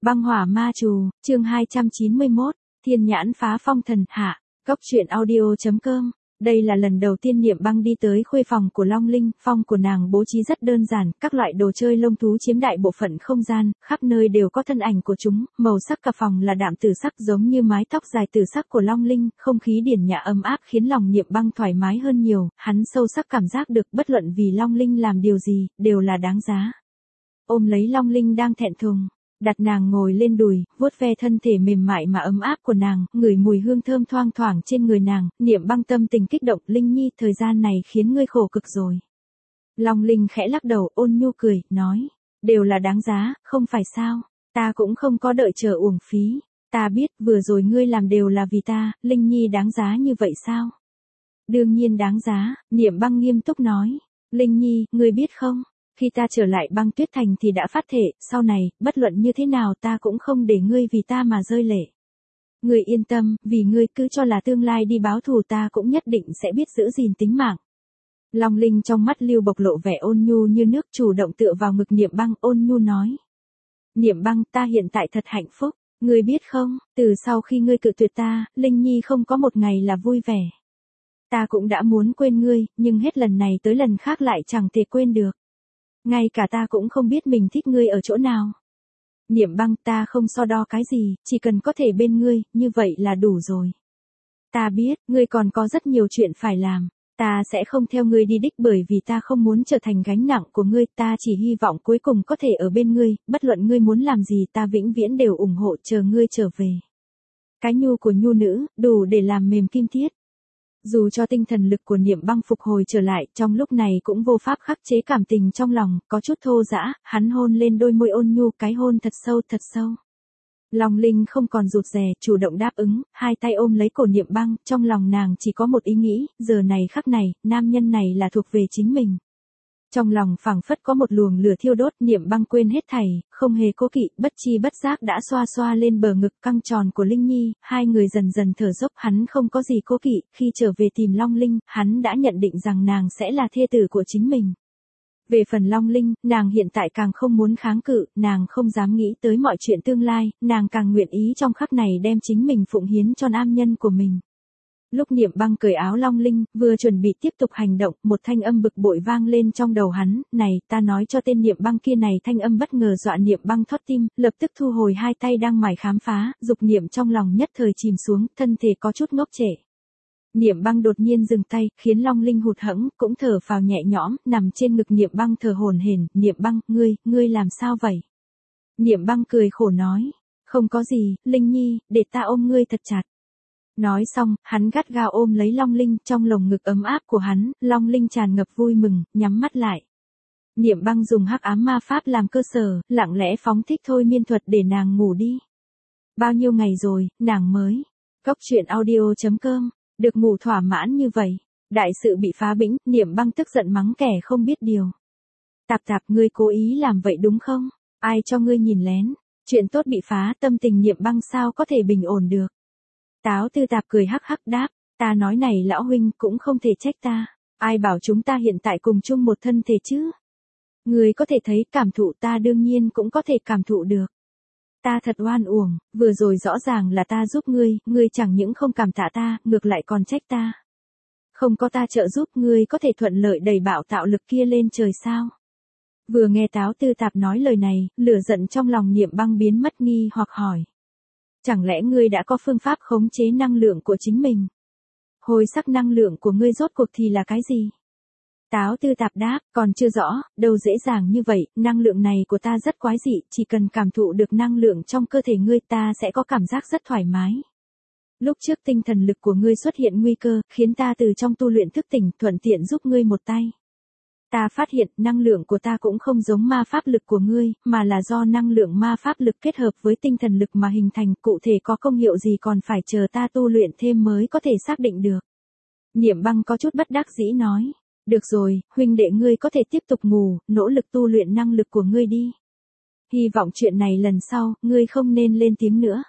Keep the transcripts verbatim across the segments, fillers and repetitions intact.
Băng hỏa ma trù, chương hai trăm chín mươi mốt, thiên nhãn phá phong thần hạ, cốc truyện audio.com. Đây là lần đầu tiên Niệm Băng đi tới khuê phòng của Long Linh, phòng của nàng bố trí rất đơn giản, các loại đồ chơi lông thú chiếm đại bộ phận không gian, khắp nơi đều có thân ảnh của chúng, màu sắc cả phòng là đạm tử sắc giống như mái tóc dài tử sắc của Long Linh, không khí điển nhã ấm áp khiến lòng Niệm Băng thoải mái hơn nhiều, hắn sâu sắc cảm giác được bất luận vì Long Linh làm điều gì, đều là đáng giá. Ôm lấy Long Linh đang thẹn thùng, đặt nàng ngồi lên đùi, vuốt ve thân thể mềm mại mà ấm áp của nàng, ngửi mùi hương thơm thoang thoảng trên người nàng, Niệm Băng tâm tình kích động, Linh Nhi, thời gian này khiến ngươi khổ cực rồi. Long Linh khẽ lắc đầu, ôn nhu cười, nói, đều là đáng giá, không phải sao, ta cũng không có đợi chờ uổng phí, ta biết, vừa rồi ngươi làm đều là vì ta, Linh Nhi đáng giá như vậy sao? Đương nhiên đáng giá, Niệm Băng nghiêm túc nói, Linh Nhi, ngươi biết không? Khi ta trở lại Băng Tuyết Thành thì đã phát thệ, sau này, bất luận như thế nào ta cũng không để ngươi vì ta mà rơi lệ. Ngươi yên tâm, vì ngươi cứ cho là tương lai đi báo thù ta cũng nhất định sẽ biết giữ gìn tính mạng. Long Linh trong mắt lưu bộc lộ vẻ ôn nhu như nước, chủ động tựa vào ngực Niệm Băng, ôn nhu nói. Niệm Băng, ta hiện tại thật hạnh phúc, ngươi biết không, từ sau khi ngươi cự tuyệt ta, Linh Nhi không có một ngày là vui vẻ. Ta cũng đã muốn quên ngươi, nhưng hết lần này tới lần khác lại chẳng thể quên được. Ngay cả ta cũng không biết mình thích ngươi ở chỗ nào. Niệm Băng, ta không so đo cái gì, chỉ cần có thể bên ngươi, như vậy là đủ rồi. Ta biết, ngươi còn có rất nhiều chuyện phải làm. Ta sẽ không theo ngươi đi đích bởi vì ta không muốn trở thành gánh nặng của ngươi, ta chỉ hy vọng cuối cùng có thể ở bên ngươi, bất luận ngươi muốn làm gì ta vĩnh viễn đều ủng hộ, chờ ngươi trở về. Cái nhu của nhu nữ, đủ để làm mềm kim thiết. Dù cho tinh thần lực của Niệm Băng phục hồi trở lại, trong lúc này cũng vô pháp khắc chế cảm tình trong lòng, có chút thô dã, hắn hôn lên đôi môi ôn nhu, cái hôn thật sâu thật sâu. Long Linh không còn rụt rè, chủ động đáp ứng, hai tay ôm lấy cổ Niệm Băng, trong lòng nàng chỉ có một ý nghĩ, giờ này khắc này, nam nhân này là thuộc về chính mình. Trong lòng phảng phất có một luồng lửa thiêu đốt, Niệm Băng quên hết thảy, không hề cố kỵ, bất chi bất giác đã xoa xoa lên bờ ngực căng tròn của Linh Nhi, hai người dần dần thở dốc, hắn không có gì cố kỵ, khi trở về tìm Long Linh, hắn đã nhận định rằng nàng sẽ là thê tử của chính mình. Về phần Long Linh, nàng hiện tại càng không muốn kháng cự, nàng không dám nghĩ tới mọi chuyện tương lai, nàng càng nguyện ý trong khắc này đem chính mình phụng hiến cho nam nhân của mình. Lúc Niệm Băng cởi áo Long Linh, vừa chuẩn bị tiếp tục hành động, một thanh âm bực bội vang lên trong đầu hắn, này, ta nói cho tên Niệm Băng kia này, thanh âm bất ngờ dọa Niệm Băng thót tim, lập tức thu hồi hai tay đang mải khám phá, dục niệm trong lòng nhất thời chìm xuống, thân thể có chút ngốc trệ. Niệm Băng đột nhiên dừng tay, khiến Long Linh hụt hẫng, cũng thở phào nhẹ nhõm, nằm trên ngực Niệm Băng thở hổn hển, Niệm Băng, ngươi, ngươi làm sao vậy? Niệm Băng cười khổ nói, không có gì, Linh Nhi, để ta ôm ngươi thật chặt. Nói xong, hắn gắt gao ôm lấy Long Linh, trong lồng ngực ấm áp của hắn, Long Linh tràn ngập vui mừng, nhắm mắt lại. Niệm Băng dùng hắc ám ma pháp làm cơ sở, lặng lẽ phóng thích thôi miên thuật để nàng ngủ đi. Bao nhiêu ngày rồi, nàng mới. Cốc truyện audio.com, được ngủ thỏa mãn như vậy. Đại sự bị phá bĩnh, Niệm Băng tức giận mắng kẻ không biết điều. Tạp tạp, ngươi cố ý làm vậy đúng không? Ai cho ngươi nhìn lén? Chuyện tốt bị phá, tâm tình Niệm Băng sao có thể bình ổn được? Táo Tư Tạp cười hắc hắc đáp, ta nói này lão huynh cũng không thể trách ta, ai bảo chúng ta hiện tại cùng chung một thân thể chứ. Người có thể thấy cảm thụ ta đương nhiên cũng có thể cảm thụ được. Ta thật oan uổng, vừa rồi rõ ràng là ta giúp ngươi, ngươi chẳng những không cảm tạ ta, ngược lại còn trách ta. Không có ta trợ giúp ngươi có thể thuận lợi đẩy bạo tạo lực kia lên trời sao. Vừa nghe Táo Tư Tạp nói lời này, lửa giận trong lòng Niệm Băng biến mất nghi hoặc hỏi. Chẳng lẽ ngươi đã có phương pháp khống chế năng lượng của chính mình? Hồi sắc năng lượng của ngươi rốt cuộc thì là cái gì? Táo Tư Tạp đáp, còn chưa rõ, đâu dễ dàng như vậy, năng lượng này của ta rất quái dị, chỉ cần cảm thụ được năng lượng trong cơ thể ngươi ta sẽ có cảm giác rất thoải mái. Lúc trước tinh thần lực của ngươi xuất hiện nguy cơ, khiến ta từ trong tu luyện thức tỉnh, thuận tiện giúp ngươi một tay. Ta phát hiện năng lượng của ta cũng không giống ma pháp lực của ngươi, mà là do năng lượng ma pháp lực kết hợp với tinh thần lực mà hình thành, cụ thể có công hiệu gì còn phải chờ ta tu luyện thêm mới có thể xác định được. Niệm Băng có chút bất đắc dĩ nói, được rồi, huynh đệ ngươi có thể tiếp tục ngủ, nỗ lực tu luyện năng lực của ngươi đi. Hy vọng chuyện này lần sau, ngươi không nên lên tiếng nữa.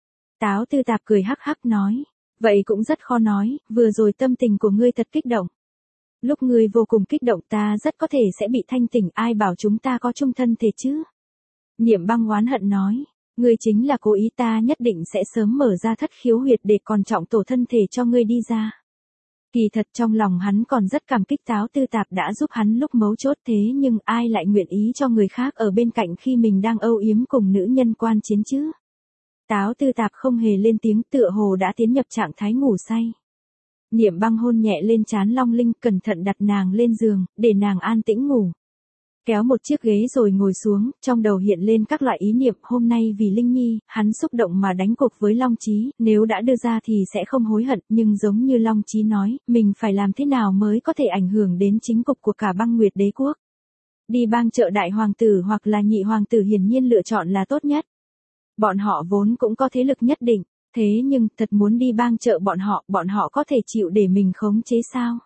Táo Tư Tạp cười hắc hắc nói, vậy cũng rất khó nói, vừa rồi tâm tình của ngươi thật kích động. Lúc ngươi vô cùng kích động ta rất có thể sẽ bị thanh tỉnh, ai bảo chúng ta có chung thân thể chứ. Niệm Băng oán hận nói, Ngươi chính là cố ý, ta nhất định sẽ sớm mở ra thất khiếu huyệt để còn trọng tổ thân thể cho ngươi đi ra. Kỳ thật trong lòng hắn còn rất cảm kích Táo Tư Tạp đã giúp hắn lúc mấu chốt, thế nhưng ai lại nguyện ý cho người khác ở bên cạnh khi mình đang âu yếm cùng nữ nhân quan chiến chứ? Táo Tư Tạp không hề lên tiếng, tựa hồ đã tiến nhập trạng thái ngủ say. Niệm Băng hôn nhẹ lên trán Long Linh, cẩn thận đặt nàng lên giường, để nàng an tĩnh ngủ. Kéo một chiếc ghế rồi ngồi xuống, trong đầu hiện lên các loại ý niệm. Hôm nay vì Linh Nhi, hắn xúc động mà đánh cuộc với Long Chí, nếu đã đưa ra thì sẽ không hối hận, nhưng giống như Long Chí nói, mình phải làm thế nào mới có thể ảnh hưởng đến chính cục của cả Băng Nguyệt Đế quốc. Đi bang trợ đại hoàng tử hoặc là nhị hoàng tử hiển nhiên lựa chọn là tốt nhất. Bọn họ vốn cũng có thế lực nhất định, thế nhưng thật muốn đi bang trợ bọn họ, bọn họ có thể chịu để mình khống chế sao?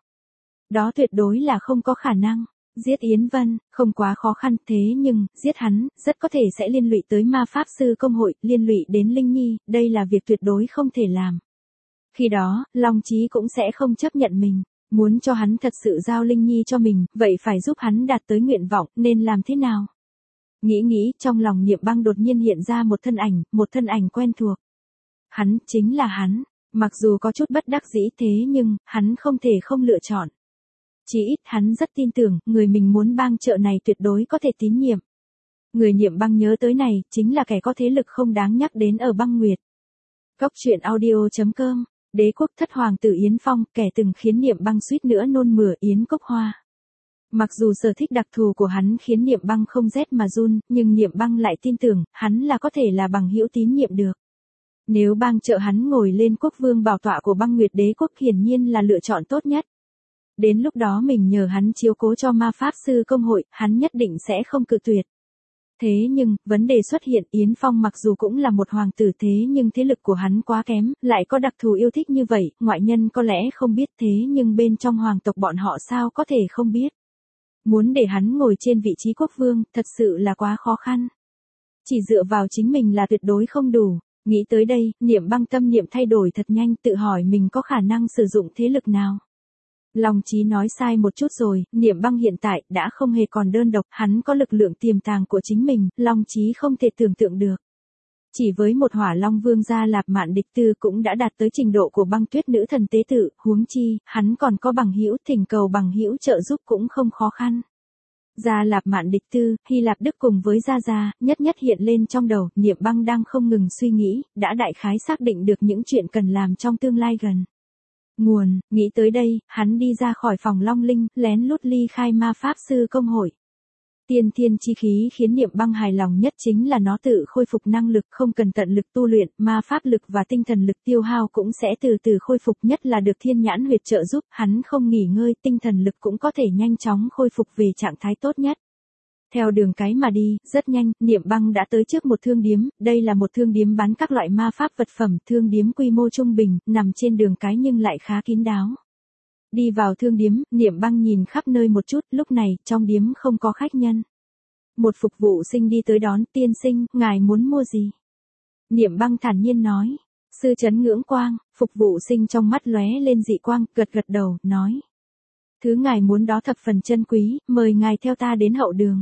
Đó tuyệt đối là không có khả năng. Giết Yến Vân, không quá khó khăn, thế nhưng, giết hắn, rất có thể sẽ liên lụy tới ma pháp sư công hội, liên lụy đến Linh Nhi, đây là việc tuyệt đối không thể làm. Khi đó, Long Chí cũng sẽ không chấp nhận mình, muốn cho hắn thật sự giao Linh Nhi cho mình, vậy phải giúp hắn đạt tới nguyện vọng, nên làm thế nào? Nghĩ nghĩ, trong lòng Niệm Băng đột nhiên hiện ra một thân ảnh, một thân ảnh quen thuộc. Hắn, chính là hắn, mặc dù có chút bất đắc dĩ thế nhưng, hắn không thể không lựa chọn. Chỉ ít hắn rất tin tưởng, người mình muốn bang trợ này tuyệt đối có thể tín nhiệm. Người Niệm Băng nhớ tới này, chính là kẻ có thế lực không đáng nhắc đến ở Băng Nguyệt. Cốc truyện audio chấm com, Đế quốc thất hoàng tử Yến Phong, kẻ từng khiến Niệm Băng suýt nữa nôn mửa, Yến Cốc Hoa. Mặc dù sở thích đặc thù của hắn khiến Niệm Băng không rét mà run, nhưng Niệm Băng lại tin tưởng, hắn là có thể là bằng hữu tín nhiệm được. Nếu bang trợ hắn ngồi lên quốc vương bảo tọa của Băng Nguyệt Đế quốc hiển nhiên là lựa chọn tốt nhất. Đến lúc đó mình nhờ hắn chiếu cố cho ma pháp sư công hội, hắn nhất định sẽ không cự tuyệt. Thế nhưng, vấn đề xuất hiện, Yến Phong mặc dù cũng là một hoàng tử thế nhưng thế lực của hắn quá kém, lại có đặc thù yêu thích như vậy, ngoại nhân có lẽ không biết thế nhưng bên trong hoàng tộc bọn họ sao có thể không biết. Muốn để hắn ngồi trên vị trí quốc vương, thật sự là quá khó khăn. Chỉ dựa vào chính mình là tuyệt đối không đủ. Nghĩ tới đây, Niệm Băng tâm niệm thay đổi thật nhanh, tự hỏi mình có khả năng sử dụng thế lực nào. Long Chí nói sai một chút rồi, Niệm Băng hiện tại đã không hề còn đơn độc, hắn có lực lượng tiềm tàng của chính mình, Long Chí không thể tưởng tượng được. Chỉ với một Hỏa Long Vương gia Lạp Mạn Địch Tư cũng đã đạt tới trình độ của Băng Tuyết nữ thần tế tự, huống chi, hắn còn có bằng hữu, thỉnh cầu bằng hữu trợ giúp cũng không khó khăn. Gia Lạp Mạn Địch Tư, Hy Lạp Đức cùng với Gia Gia, nhất nhất hiện lên trong đầu, Niệm Băng đang không ngừng suy nghĩ, đã đại khái xác định được những chuyện cần làm trong tương lai gần. Nguồn, nghĩ tới đây, hắn đi ra khỏi phòng Long Linh, lén lút ly khai ma pháp sư công hội. Tiên thiên chi khí khiến Niệm Băng hài lòng nhất chính là nó tự khôi phục năng lực, không cần tận lực tu luyện, ma pháp lực và tinh thần lực tiêu hao cũng sẽ từ từ khôi phục, nhất là được Thiên Nhãn huyệt trợ giúp, hắn không nghỉ ngơi, tinh thần lực cũng có thể nhanh chóng khôi phục về trạng thái tốt nhất. Theo đường cái mà đi, rất nhanh, Niệm Băng đã tới trước một thương điếm, đây là một thương điếm bán các loại ma pháp vật phẩm, thương điếm quy mô trung bình, nằm trên đường cái nhưng lại khá kín đáo. Đi vào thương điếm, Niệm Băng nhìn khắp nơi một chút, lúc này, trong điếm không có khách nhân. Một phục vụ sinh đi tới đón, tiên sinh, ngài muốn mua gì? Niệm Băng thản nhiên nói, sư trấn ngưỡng quang, phục vụ sinh trong mắt lóe lên dị quang, gật gật đầu, nói. Thứ ngài muốn đó thập phần chân quý, mời ngài theo ta đến hậu đường.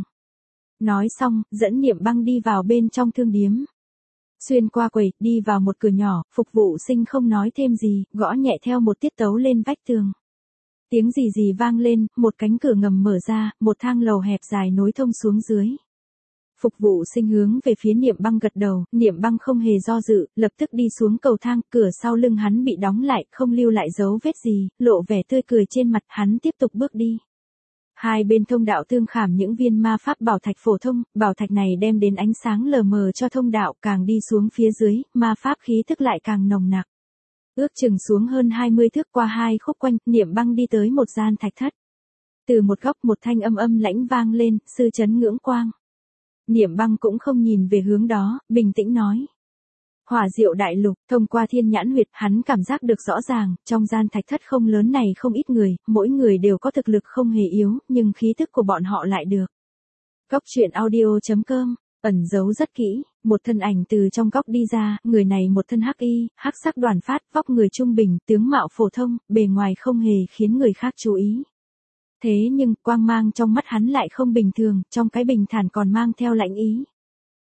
Nói xong, dẫn Niệm Băng đi vào bên trong thương điếm. Xuyên qua quầy, đi vào một cửa nhỏ, phục vụ sinh không nói thêm gì, gõ nhẹ theo một tiết tấu lên vách tường. Tiếng gì gì vang lên, một cánh cửa ngầm mở ra, một thang lầu hẹp dài nối thông xuống dưới. Phục vụ sinh hướng về phía Niệm Băng gật đầu, Niệm Băng không hề do dự, lập tức đi xuống cầu thang, cửa sau lưng hắn bị đóng lại, không lưu lại dấu vết gì, lộ vẻ tươi cười trên mặt, hắn tiếp tục bước đi. Hai bên thông đạo tương khảm những viên ma pháp bảo thạch phổ thông, bảo thạch này đem đến ánh sáng lờ mờ cho thông đạo, càng đi xuống phía dưới, ma pháp khí tức lại càng nồng nặc. Ước chừng xuống hơn hai mươi thước qua hai khúc quanh, Niệm Băng đi tới một gian thạch thất. Từ một góc một thanh âm âm lãnh vang lên, sư trấn ngưỡng quang. Niệm Băng cũng không nhìn về hướng đó, bình tĩnh nói. Hỏa diệu đại lục, thông qua thiên nhãn huyệt, hắn cảm giác được rõ ràng, trong gian thạch thất không lớn này không ít người, mỗi người đều có thực lực không hề yếu, nhưng khí tức của bọn họ lại được. Cốc truyện audio chấm com, ẩn giấu rất kỹ, một thân ảnh từ trong góc đi ra, người này một thân hắc y, hắc sắc đoàn phát, vóc người trung bình, tướng mạo phổ thông, bề ngoài không hề khiến người khác chú ý. Thế nhưng, quang mang trong mắt hắn lại không bình thường, trong cái bình thản còn mang theo lãnh ý.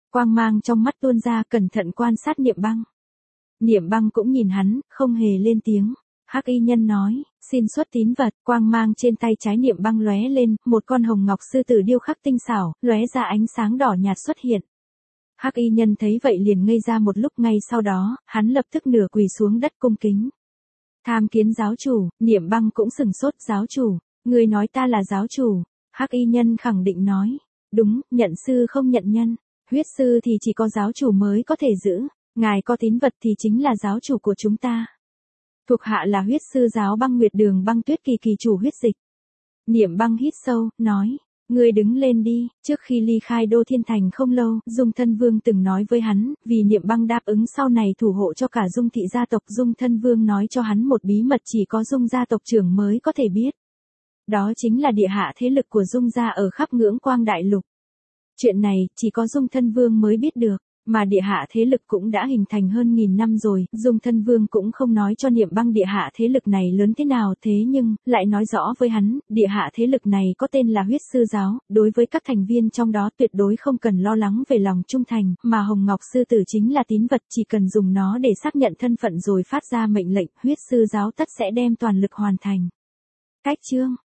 Quang mang trong mắt tuôn ra, cẩn thận quan sát Niệm Băng. Niệm Băng cũng nhìn hắn, không hề lên tiếng. Hắc y nhân nói, xin xuất tín vật. Quang mang trên tay trái Niệm Băng lóe lên, một con hồng ngọc sư tử điêu khắc tinh xảo, lóe ra ánh sáng đỏ nhạt xuất hiện. Hắc y nhân thấy vậy liền ngây ra một lúc, ngay sau đó, hắn lập tức nửa quỳ xuống đất cung kính. Tham kiến giáo chủ. Niệm Băng cũng sừng sốt. Giáo chủ, người nói ta là giáo chủ. Hắc y nhân khẳng định nói, đúng, nhận sư không nhận nhân. Huyết sư thì chỉ có giáo chủ mới có thể giữ, ngài có tín vật thì chính là giáo chủ của chúng ta. Thuộc hạ là huyết sư giáo Băng Nguyệt Đường Băng Tuyết Kỳ kỳ chủ huyết dịch. Niệm Băng hít sâu, nói, ngươi đứng lên đi. Trước khi ly khai Đô Thiên Thành không lâu, Dung Thân Vương từng nói với hắn, vì Niệm Băng đáp ứng sau này thủ hộ cho cả Dung thị gia tộc. Dung Thân Vương nói cho hắn một bí mật chỉ có Dung gia tộc trưởng mới có thể biết. Đó chính là địa hạ thế lực của Dung gia ở khắp Ngưỡng Quang Đại Lục. Chuyện này, chỉ có Dung Thân Vương mới biết được, mà địa hạ thế lực cũng đã hình thành hơn nghìn năm rồi. Dung Thân Vương cũng không nói cho Niệm Băng địa hạ thế lực này lớn thế nào, thế nhưng, lại nói rõ với hắn, địa hạ thế lực này có tên là huyết sư giáo, đối với các thành viên trong đó tuyệt đối không cần lo lắng về lòng trung thành, mà Hồng Ngọc Sư Tử chính là tín vật, chỉ cần dùng nó để xác nhận thân phận rồi phát ra mệnh lệnh, huyết sư giáo tất sẽ đem toàn lực hoàn thành. Cách chương